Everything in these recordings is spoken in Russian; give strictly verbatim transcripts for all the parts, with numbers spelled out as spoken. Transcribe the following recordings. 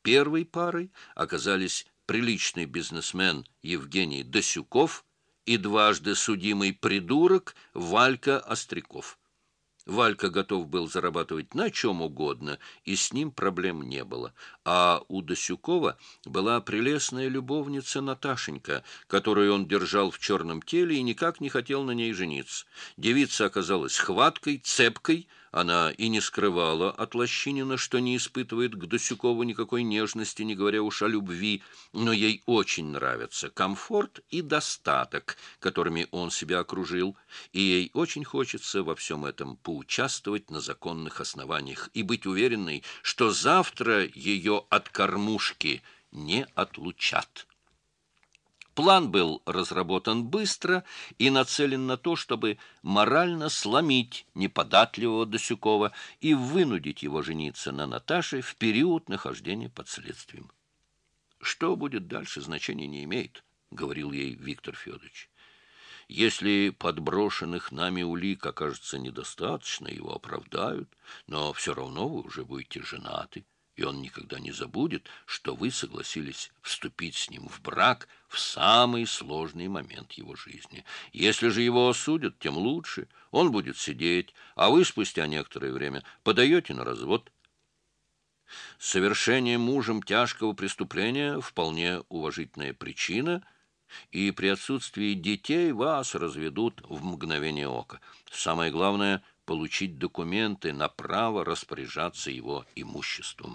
Первой парой оказались приличный бизнесмен Евгений Досюков и дважды судимый придурок Валька Остряков. Валька готов был зарабатывать на чем угодно, и с ним проблем не было. А у Досюкова была прелестная любовница Наташенька, которую он держал в черном теле и никак не хотел на ней жениться. Девица оказалась хваткой, цепкой, она и не скрывала от Лощинина, что не испытывает к Досюкову никакой нежности, не говоря уж о любви, но ей очень нравится комфорт и достаток, которыми он себя окружил, и ей очень хочется во всем этом поучаствовать на законных основаниях и быть уверенной, что завтра ее от кормушки не отлучат. План был разработан быстро и нацелен на то, чтобы морально сломить неподатливого Досюкова и вынудить его жениться на Наташе в период нахождения под следствием. «Что будет дальше, значения не имеет», — говорил ей Виктор Федорович. «Если подброшенных нами улик окажется недостаточно, его оправдают, но все равно вы уже будете женаты, и он никогда не забудет, что вы согласились вступить с ним в брак в самый сложный момент его жизни. Если же его осудят, тем лучше. Он будет сидеть, а вы спустя некоторое время подаете на развод. Совершение мужем тяжкого преступления – вполне уважительная причина, и при отсутствии детей вас разведут в мгновение ока. Самое главное – получить документы на право распоряжаться его имуществом».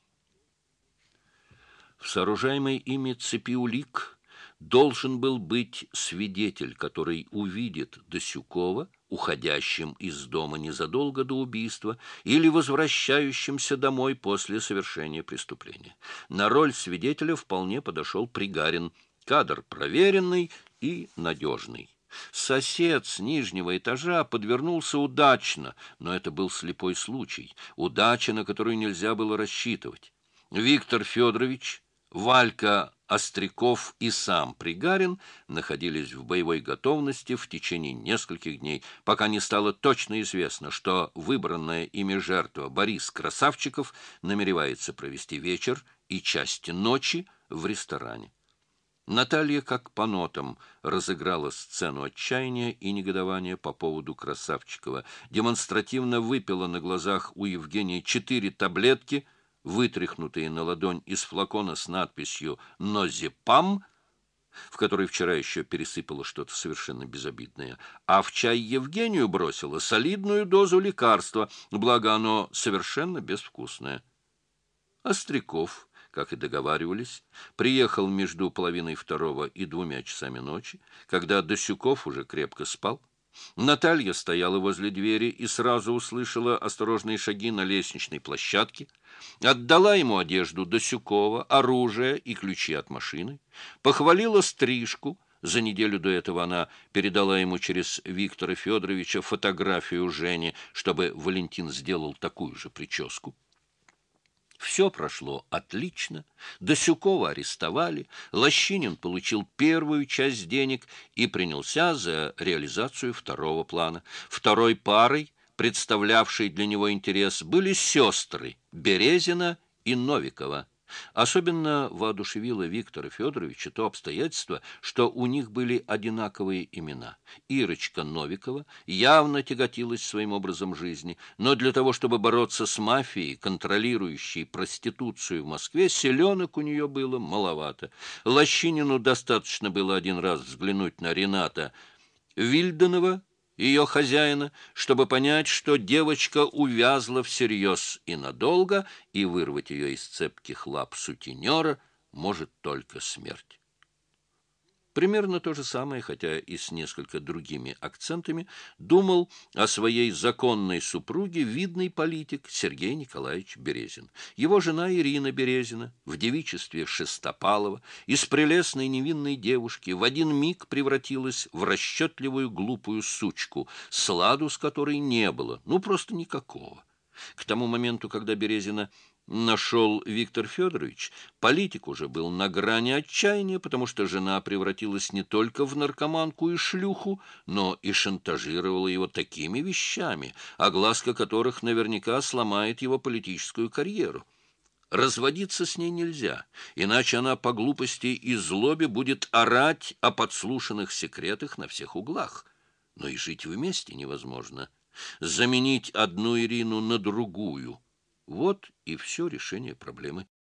В сооружаемой ими цепи улик должен был быть свидетель, который увидит Досюкова уходящим из дома незадолго до убийства или возвращающимся домой после совершения преступления. На роль свидетеля вполне подошел Пригарин, кадр проверенный и надежный. Сосед с нижнего этажа подвернулся удачно, но это был слепой случай, удача, на которую нельзя было рассчитывать. Виктор Федорович, Валька Остряков и сам Пригарин находились в боевой готовности в течение нескольких дней, пока не стало точно известно, что выбранная ими жертва Борис Красавчиков намеревается провести вечер и части ночи в ресторане. Наталья, как по нотам, разыграла сцену отчаяния и негодования по поводу Красавчикова, демонстративно выпила на глазах у Евгения четыре таблетки, вытряхнутые на ладонь из флакона с надписью «Нозепам», в который вчера еще пересыпала что-то совершенно безобидное, а в чай Евгению бросила солидную дозу лекарства, благо оно совершенно безвкусное. Остряков, как и договаривались, приехал между половиной второго и двумя часами ночи, когда Досюков уже крепко спал. Наталья стояла возле двери и сразу услышала осторожные шаги на лестничной площадке, отдала ему одежду Досюкова, оружие и ключи от машины, похвалила стрижку. За неделю до этого она передала ему через Виктора Федоровича фотографию Жени, чтобы Валентин сделал такую же прическу. Все прошло отлично, Досюкова арестовали, Лощинин получил первую часть денег и принялся за реализацию второго плана. Второй парой, представлявшей для него интерес, были сестры Березина и Новикова. Особенно воодушевило Виктора Федоровича то обстоятельство, что у них были одинаковые имена. Ирочка Новикова явно тяготилась своим образом жизни, но для того, чтобы бороться с мафией, контролирующей проституцию в Москве, селенок у нее было маловато. Лощинину достаточно было один раз взглянуть на Рената Вильданова, ее хозяина, чтобы понять, что девочка увязла всерьез и надолго, и вырвать ее из цепких лап сутенера может только смерть. Примерно то же самое, хотя и с несколько другими акцентами, думал о своей законной супруге видный политик Сергей Николаевич Березин. Его жена Ирина Березина в девичестве Шестопалова из прелестной невинной девушки в один миг превратилась в расчетливую глупую сучку, сладу с которой не было, ну просто никакого. К тому моменту, когда Березина нашел Виктор Федорович, политик уже был на грани отчаяния, потому что жена превратилась не только в наркоманку и шлюху, но и шантажировала его такими вещами, огласка которых наверняка сломает его политическую карьеру. Разводиться с ней нельзя, иначе она по глупости и злобе будет орать о подслушанных секретах на всех углах. Но и жить вместе невозможно. Заменить одну Ирину на другую — вот и все решение проблемы.